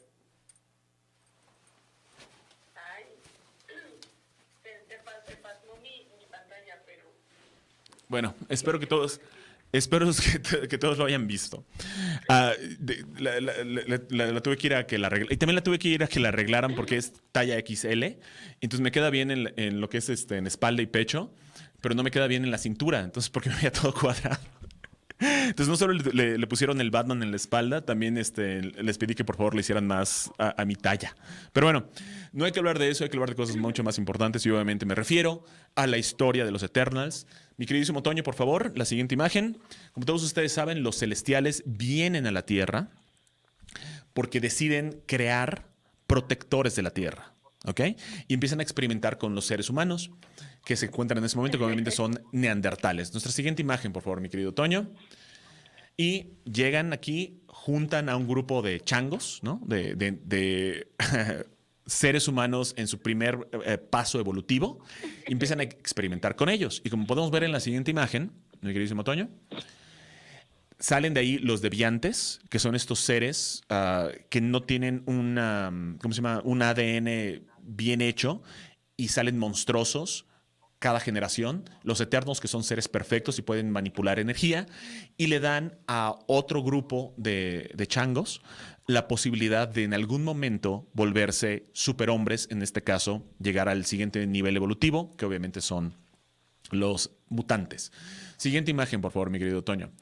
Bueno, espero que todos, espero que, t- que todos lo hayan visto. Ah, de- la, la- la- la- la tuve que ir a que la arregla- y también la tuve que ir a que la arreglaran porque es talla equis ele. Entonces me queda bien en, en lo que es este, en espalda y pecho, pero no me queda bien en la cintura. Entonces, porque me veía todo cuadrado. Entonces no solo le, le- le pusieron el Batman en la espalda, también este, les pedí que por favor le hicieran más a, a mi talla. Pero bueno, no hay que hablar de eso, hay que hablar de cosas mucho más importantes, y obviamente me refiero a la historia de los Eternals. Mi queridísimo Toño, por favor, la siguiente imagen. Como todos ustedes saben, los celestiales vienen a la Tierra porque deciden crear protectores de la Tierra, ¿ok? Y empiezan a experimentar con los seres humanos que se encuentran en ese momento, que obviamente son neandertales. Nuestra siguiente imagen, por favor, mi querido Toño. Y llegan aquí, juntan a un grupo de changos, ¿no? De, de- de seres humanos en su primer eh, paso evolutivo, y empiezan a experimentar con ellos. Y como podemos ver en la siguiente imagen, mi queridísimo Toño, salen de ahí los deviantes, que son estos seres uh, que no tienen una, ¿cómo se llama? Un A D N bien hecho y salen monstruosos cada generación. Los eternos, que son seres perfectos y pueden manipular energía, y le dan a otro grupo de, de changos la posibilidad de en algún momento volverse superhombres, en este caso llegar al siguiente nivel evolutivo, que obviamente son los mutantes. Siguiente imagen, por favor, mi querido Toño.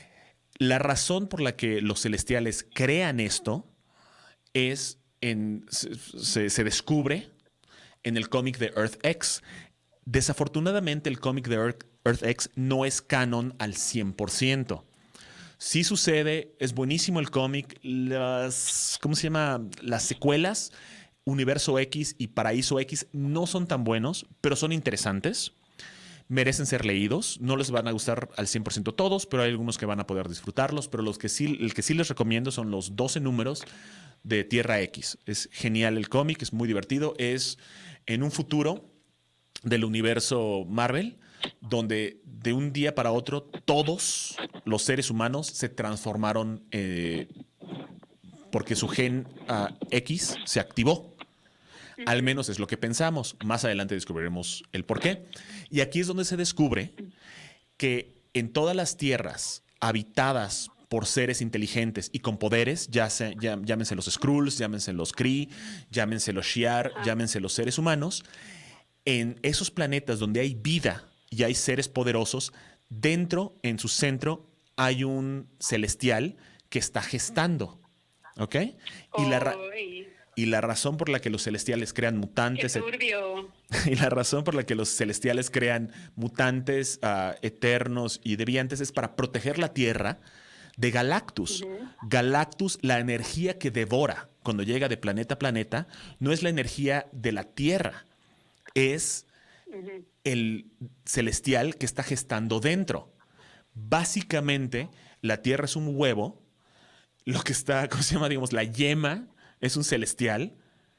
La razón por la que los celestiales crean esto es, en, se, se descubre en el cómic de Earth X. Desafortunadamente, el cómic de Earth, Earth X no es canon al cien por ciento. Sí sucede, es buenísimo el cómic. Las, ¿cómo se llama? Las secuelas, Universo X y Paraíso X, no son tan buenos, pero son interesantes. Merecen ser leídos. No les van a gustar al cien por ciento todos, pero hay algunos que van a poder disfrutarlos. Pero los que sí, el que sí les recomiendo son los doce números de Tierra X. Es genial el cómic, es muy divertido. Es en un futuro del universo Marvel, donde de un día para otro todos los seres humanos se transformaron eh, porque su gen uh, X se activó. Al menos es lo que pensamos. Más adelante descubriremos el por qué. Y aquí es donde se descubre que en todas las tierras habitadas por seres inteligentes y con poderes, ya se, ya, llámense los Skrulls, llámense los Kree, llámense los Shi'ar, llámense los seres humanos, en esos planetas donde hay vida y hay seres poderosos, dentro, en su centro, hay un celestial que está gestando. ¿Ok? Y la, ra- y la razón por la que los celestiales crean mutantes... ¡Qué turbio! Y la razón por la que los celestiales crean mutantes, uh, eternos y deviantes es para proteger la Tierra de Galactus. Uh-huh. Galactus, la energía que devora cuando llega de planeta a planeta, no es la energía de la Tierra, es uh-huh. el celestial que está gestando dentro. Básicamente, la Tierra es un huevo, lo que está, ¿cómo se llama? Digamos, la yema es un celestial,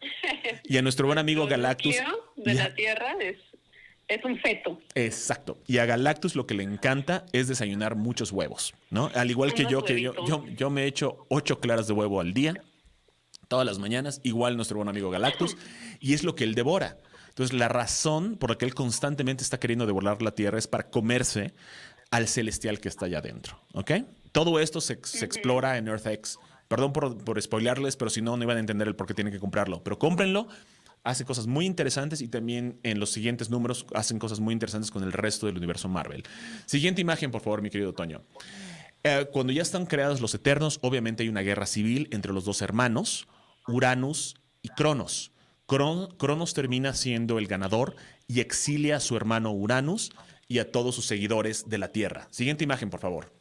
y a nuestro buen amigo Galactus... de la Tierra es, es un feto. Exacto. Y a Galactus lo que le encanta es desayunar muchos huevos, ¿no? Al igual que yo, que yo, yo, yo me echo ocho claras de huevo al día, todas las mañanas, igual nuestro buen amigo Galactus, y es lo que él devora. Entonces, la razón por la que él constantemente está queriendo devorar la Tierra es para comerse al celestial que está allá adentro, ¿ok? Todo esto se, se uh-huh. explora en Earth X. Perdón por, por spoilearles, pero si no, no iban a entender el por qué tienen que comprarlo. Pero cómprenlo. Hace cosas muy interesantes y también en los siguientes números hacen cosas muy interesantes con el resto del universo Marvel. Siguiente imagen, por favor, mi querido Toño. Eh, cuando ya están creados los Eternos, obviamente hay una guerra civil entre los dos hermanos, Uranus y Cronos. Cron- Cronos termina siendo el ganador y exilia a su hermano Uranus y a todos sus seguidores de la Tierra. Siguiente imagen, por favor.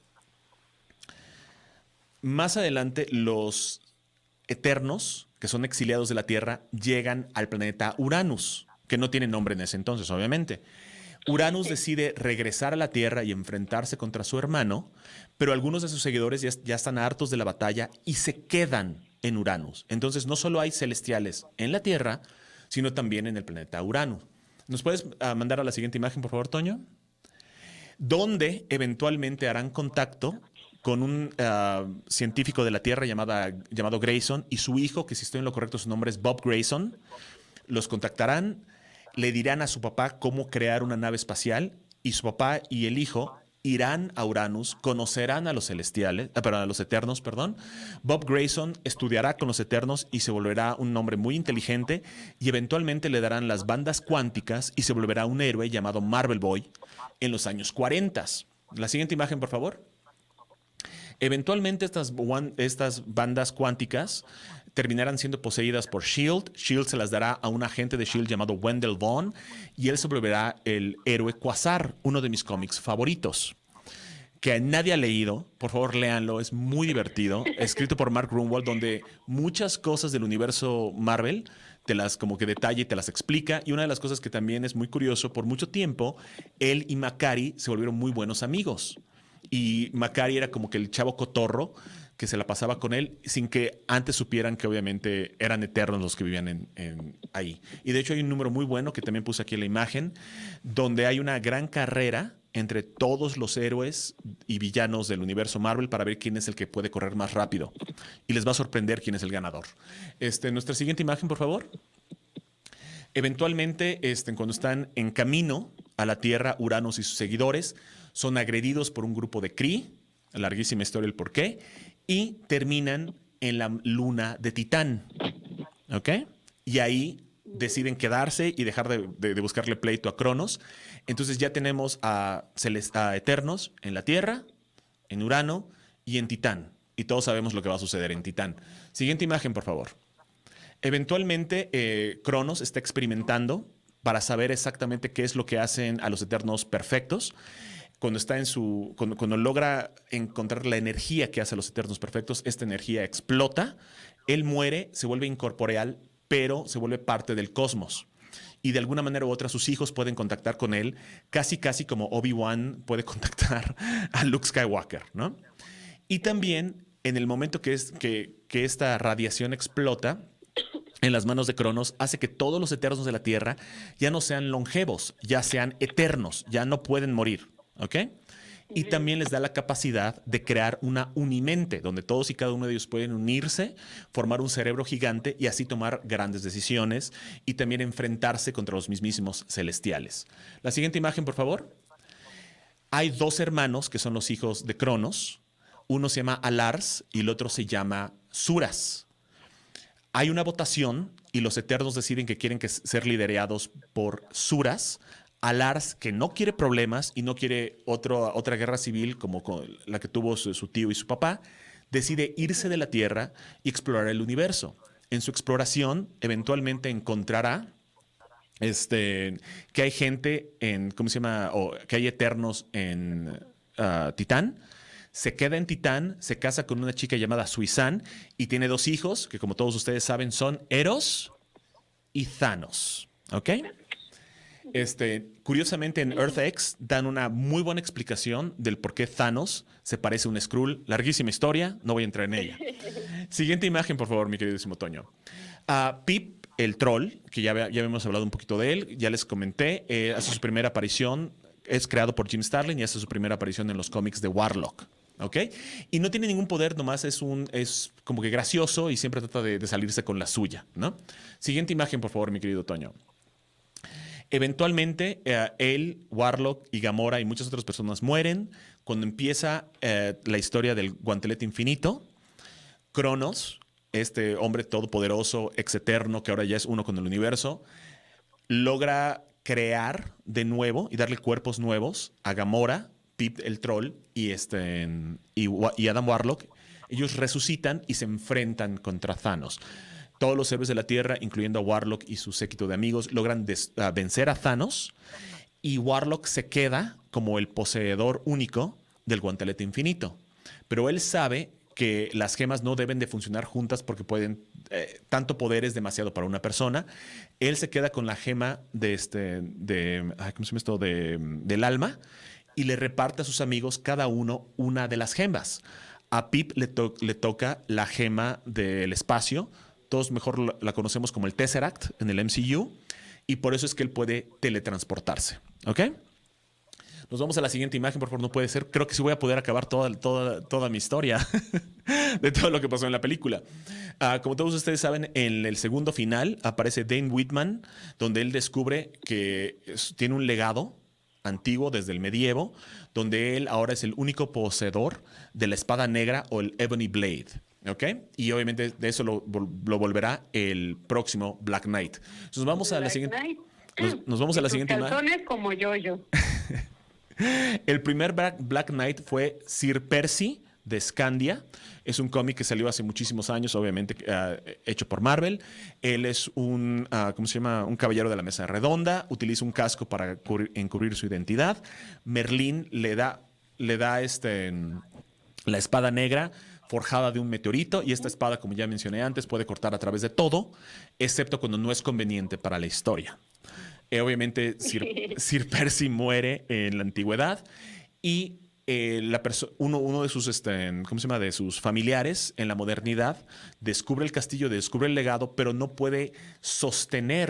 Más adelante, los Eternos, que son exiliados de la Tierra, llegan al planeta Uranus, que no tiene nombre en ese entonces, obviamente. Uranus decide regresar a la Tierra y enfrentarse contra su hermano, pero algunos de sus seguidores ya, ya están hartos de la batalla y se quedan en Uranus. Entonces, no solo hay celestiales en la Tierra, sino también en el planeta Uranus. ¿Nos puedes uh, mandar a la siguiente imagen, por favor, Toño? Donde eventualmente harán contacto con un uh, científico de la Tierra llamada, llamado Grayson y su hijo, que si estoy en lo correcto su nombre es Bob Grayson. Los contactarán, le dirán a su papá cómo crear una nave espacial y su papá y el hijo irán a Uranus, conocerán a los celestiales, ah, perdón, a los Eternos, perdón. Bob Grayson estudiará con los Eternos y se volverá un hombre muy inteligente y eventualmente le darán las bandas cuánticas y se volverá un héroe llamado Marvel Boy en los años cuarenta. La siguiente imagen, por favor. Eventualmente estas, estas bandas cuánticas terminarán siendo poseídas por S H I E L D. S H I E L D se las dará a un agente de S H I E L D llamado Wendell Vaughn y él se volverá el héroe Quasar, uno de mis cómics favoritos, que nadie ha leído. Por favor, léanlo, es muy divertido. Escrito por Mark Gruenwald, donde muchas cosas del universo Marvel te las como que detalla y te las explica. Y una de las cosas que también es muy curioso, por mucho tiempo, él y Macari se volvieron muy buenos amigos. Y Macari era como que el chavo cotorro que se la pasaba con él sin que antes supieran que obviamente eran eternos los que vivían en, en ahí. Y de hecho hay un número muy bueno que también puse aquí en la imagen, donde hay una gran carrera entre todos los héroes y villanos del universo Marvel para ver quién es el que puede correr más rápido. Y les va a sorprender quién es el ganador. Este, nuestra siguiente imagen, por favor. Eventualmente, este, cuando están en camino a la Tierra, Uranos y sus seguidores son agredidos por un grupo de Kree, larguísima historia el por qué, y terminan en la luna de Titán. ¿Ok? Y ahí deciden quedarse y dejar de, de, de buscarle pleito a Cronos. Entonces ya tenemos a, Celest a Eternos en la Tierra, en Urano y en Titán. Y todos sabemos lo que va a suceder en Titán. Siguiente imagen, por favor. Eventualmente, eh, Cronos está experimentando para saber exactamente qué es lo que hacen a los Eternos perfectos. Cuando, está en su, cuando, cuando logra encontrar la energía que hace a los Eternos perfectos, esta energía explota. Él muere, se vuelve incorporeal, pero se vuelve parte del cosmos. Y de alguna manera u otra sus hijos pueden contactar con él, casi casi como Obi-Wan puede contactar a Luke Skywalker, ¿no? Y también en el momento que, es, que, que esta radiación explota en las manos de Cronos, hace que todos los Eternos de la Tierra ya no sean longevos, ya sean eternos, ya no pueden morir, ¿ok? Y también les da la capacidad de crear una unimente, donde todos y cada uno de ellos pueden unirse, formar un cerebro gigante y así tomar grandes decisiones y también enfrentarse contra los mismísimos celestiales. La siguiente imagen, por favor. Hay dos hermanos que son los hijos de Cronos. Uno se llama Alars y el otro se llama Suras. Hay una votación y los Eternos deciden que quieren que ser liderados por Suras. Alars, que no quiere problemas y no quiere otro, otra guerra civil como la que tuvo su, su tío y su papá, decide irse de la Tierra y explorar el universo. En su exploración, eventualmente encontrará este, que hay gente en, ¿cómo se llama? O que hay Eternos en uh, Titán. Se queda en Titán, se casa con una chica llamada Suizan y tiene dos hijos que, como todos ustedes saben, son Eros y Thanos. ¿Ok? Este, curiosamente, en Earth X dan una muy buena explicación del por qué Thanos se parece a un Skrull. Larguísima historia, no voy a entrar en ella. Siguiente imagen, por favor, mi queridísimo Toño. Uh, Pip, el troll, que ya, ya hemos hablado un poquito de él, ya les comenté, eh, hace su primera aparición, es creado por Jim Starlin y hace su primera aparición en los cómics de Warlock. ¿Ok? Y no tiene ningún poder, nomás es, un, es como que gracioso y siempre trata de, de salirse con la suya, ¿no? Siguiente imagen, por favor, mi querido Toño. Eventualmente, eh, él, Warlock y Gamora y muchas otras personas mueren. Cuando empieza eh, la historia del guantelete infinito, Cronos, este hombre todopoderoso, ex-eterno, que ahora ya es uno con el universo, logra crear de nuevo y darle cuerpos nuevos a Gamora, Pip el troll y, este, y, y Adam Warlock. Ellos resucitan y se enfrentan contra Thanos. Todos los héroes de la Tierra, incluyendo a Warlock y su séquito de amigos, logran des, uh, vencer a Thanos y Warlock se queda como el poseedor único del guantelete infinito. Pero él sabe que las gemas no deben de funcionar juntas porque pueden, eh, tanto poder es demasiado para una persona. Él se queda con la gema de este, de, ay, ¿cómo se llama esto? De, del alma y le reparte a sus amigos cada uno una de las gemas. A Pip le, to le toca la gema del espacio. Todos mejor la conocemos como el Tesseract en el M C U y por eso es que él puede teletransportarse. ¿Ok? Nos vamos a la siguiente imagen, por favor, no puede ser. Creo que sí voy a poder acabar toda, toda, toda mi historia de todo lo que pasó en la película. Uh, como todos ustedes saben, en el segundo final aparece Dane Whitman, donde él descubre que es, tiene un legado antiguo desde el medievo, donde él ahora es el único poseedor de la espada negra o el Ebony Blade. ¿Ok? Y obviamente de eso lo, lo volverá el próximo Black Knight. Entonces nos vamos a Black la siguiente. Knight. Nos, nos vamos a la siguiente imagen. Calzones como yo-yo. El primer Black, Black Knight fue Sir Percy de Scandia. Es un cómic que salió hace muchísimos años, obviamente uh, hecho por Marvel. Él es un, uh, ¿cómo se llama? Un caballero de la mesa redonda. Utiliza un casco para cubrir, encubrir su identidad. Merlín le da, le da este, la espada negra forjada de un meteorito y esta espada, como ya mencioné antes, puede cortar a través de todo, excepto cuando no es conveniente para la historia. Eh, obviamente, Sir, Sir Percy muere en la antigüedad y eh, la uno, uno de sus, este, ¿cómo se llama? De sus familiares en la modernidad descubre el castillo, descubre el legado, pero no puede sostener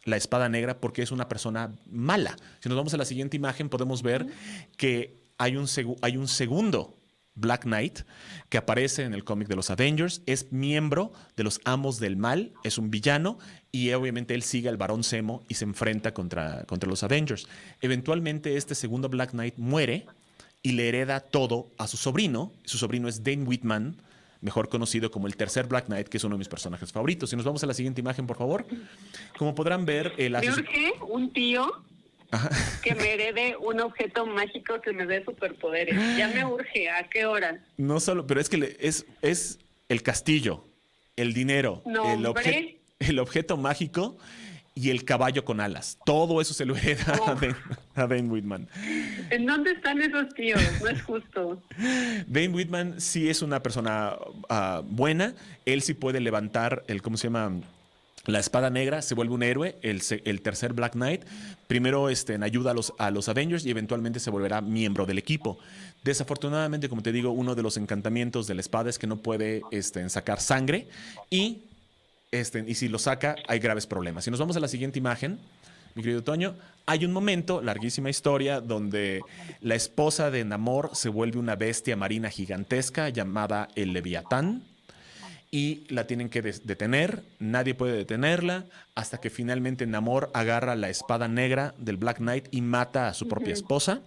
la espada negra porque es una persona mala. Si nos vamos a la siguiente imagen, podemos ver que hay un, segu- hay un segundo Black Knight que aparece en el cómic de los Avengers. Es miembro de los Amos del Mal, es un villano y obviamente él sigue al Barón Zemo y se enfrenta contra, contra los Avengers. Eventualmente este segundo Black Knight muere y le hereda todo a su sobrino. Su sobrino es Dane Whitman, mejor conocido como el tercer Black Knight, que es uno de mis personajes favoritos. Si nos vamos a la siguiente imagen, por favor. Como podrán ver... El Me urge un tío Ajá. que me herede un objeto mágico que me dé superpoderes. Ya me urge. ¿A qué hora? No solo, pero es que le- es, es el castillo, el dinero, No, el, obje- hombre. el objeto mágico y el caballo con alas. Todo eso se lo hereda Oh. a Dane, a Dane Whitman. ¿En dónde están esos tíos? No es justo. Dane Whitman sí es una persona ah, buena. Él sí puede levantar el, ¿cómo se llama? La espada negra, se vuelve un héroe, el, se- el tercer Black Knight. Primero este, en ayuda a los, a los Avengers y eventualmente se volverá miembro del equipo. Desafortunadamente, como te digo, uno de los encantamientos de la espada es que no puede este, sacar sangre y, este, y si lo saca hay graves problemas. Si nos vamos a la siguiente imagen, mi querido Toño, hay un momento, larguísima historia, donde la esposa de Namor se vuelve una bestia marina gigantesca llamada el Leviatán. Y la tienen que des- detener, nadie puede detenerla, hasta que finalmente Namor agarra la espada negra del Black Knight y mata a su propia esposa.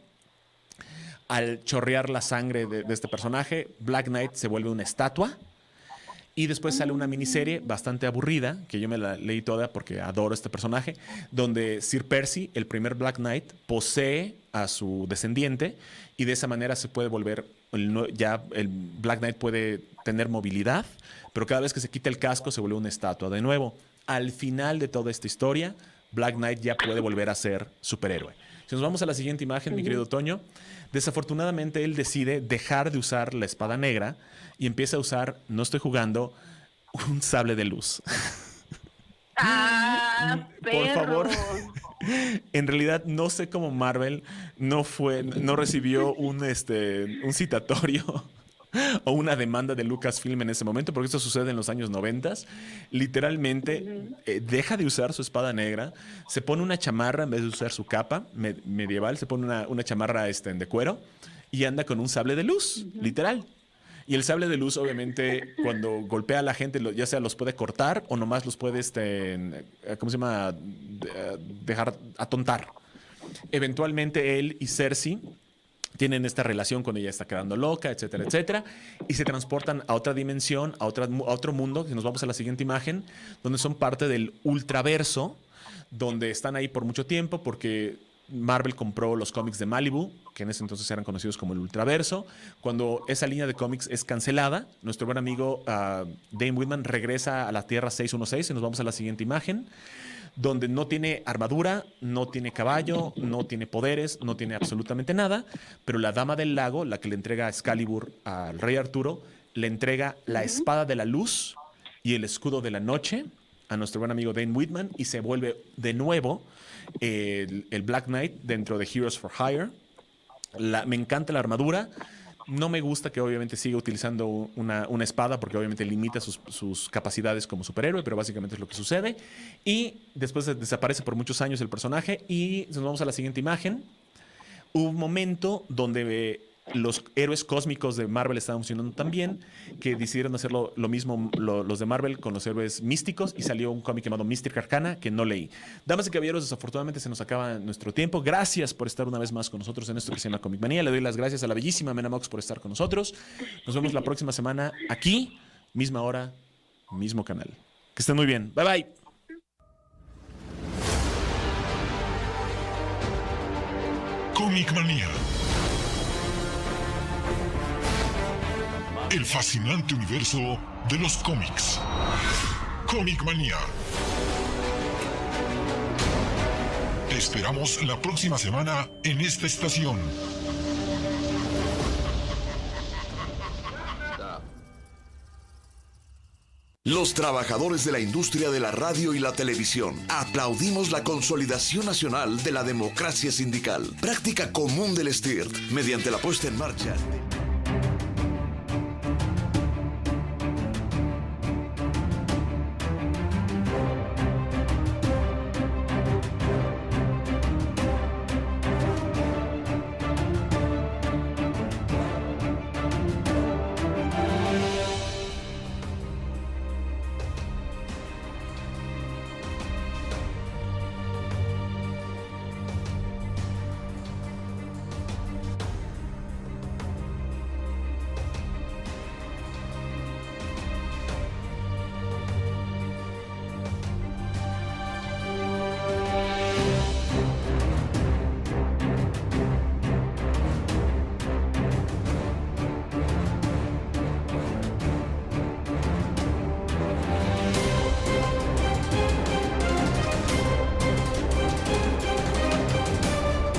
Al chorrear la sangre de, de este personaje, Black Knight se vuelve una estatua. Y después sale una miniserie bastante aburrida, que yo me la leí toda porque adoro este personaje, donde Sir Percy, el primer Black Knight, posee a su descendiente y de esa manera se puede volver, el nue- ya el Black Knight puede tener movilidad, pero cada vez que se quita el casco se vuelve una estatua de nuevo. Al final de toda esta historia, Black Knight ya puede volver a ser superhéroe. Si nos vamos a la siguiente imagen, mi querido Toño, desafortunadamente él decide dejar de usar la espada negra y empieza a usar, no estoy jugando, un sable de luz. ¡Ah, Por perro! favor. En realidad no sé cómo Marvel no fue, no recibió un, este, un citatorio o una demanda de Lucasfilm en ese momento, porque esto sucede en los años noventas. Literalmente eh, deja de usar su espada negra, se pone una chamarra en vez de usar su capa me- medieval, se pone una, una chamarra este, de cuero y anda con un sable de luz, literal. Y el sable de luz, obviamente, cuando golpea a la gente, lo- ya sea los puede cortar o nomás los puede, este, en- eh, ¿cómo se llama? De- dejar atontar. Eventualmente él y Cersei tienen esta relación cuando ella está quedando loca, etcétera, etcétera, y se transportan a otra dimensión, a, otra, a otro mundo, que nos vamos a la siguiente imagen, donde son parte del ultraverso, donde están ahí por mucho tiempo porque Marvel compró los cómics de Malibu, que en ese entonces eran conocidos como el ultraverso. Cuando esa línea de cómics es cancelada, nuestro buen amigo uh, Dane Whitman regresa a la Tierra seiscientos dieciséis, y nos vamos a la siguiente imagen, donde no tiene armadura, no tiene caballo, no tiene poderes, no tiene absolutamente nada, pero la Dama del Lago, la que le entrega a Excalibur al Rey Arturo, le entrega la espada de la luz y el escudo de la noche a nuestro buen amigo Dane Whitman y se vuelve de nuevo el, el Black Knight dentro de Heroes for Hire. La- me encanta la armadura. No me gusta que obviamente siga utilizando una, una espada porque obviamente limita sus, sus capacidades como superhéroe, pero básicamente es lo que sucede. Y después de- desaparece por muchos años el personaje y nos vamos a la siguiente imagen. Hubo un momento donde eh, los héroes cósmicos de Marvel estaban funcionando tan bien que decidieron hacerlo lo mismo lo- los de Marvel con los héroes místicos y salió un cómic llamado Mystic Arcana que no leí. Damas y caballeros, desafortunadamente se nos acaba nuestro tiempo. Gracias por estar una vez más con nosotros en esto que se llama Comic Manía. Le doy las gracias a la bellísima Mena Mox por estar con nosotros. Nos vemos la próxima semana aquí, misma hora, mismo canal. Que estén muy bien. Bye bye. Comic Manía. El fascinante universo de los cómics. Comic Manía. Te esperamos la próxima semana en esta estación. Los trabajadores de la industria de la radio y la televisión aplaudimos la consolidación nacional de la democracia sindical, práctica común del S T I R T, mediante la puesta en marcha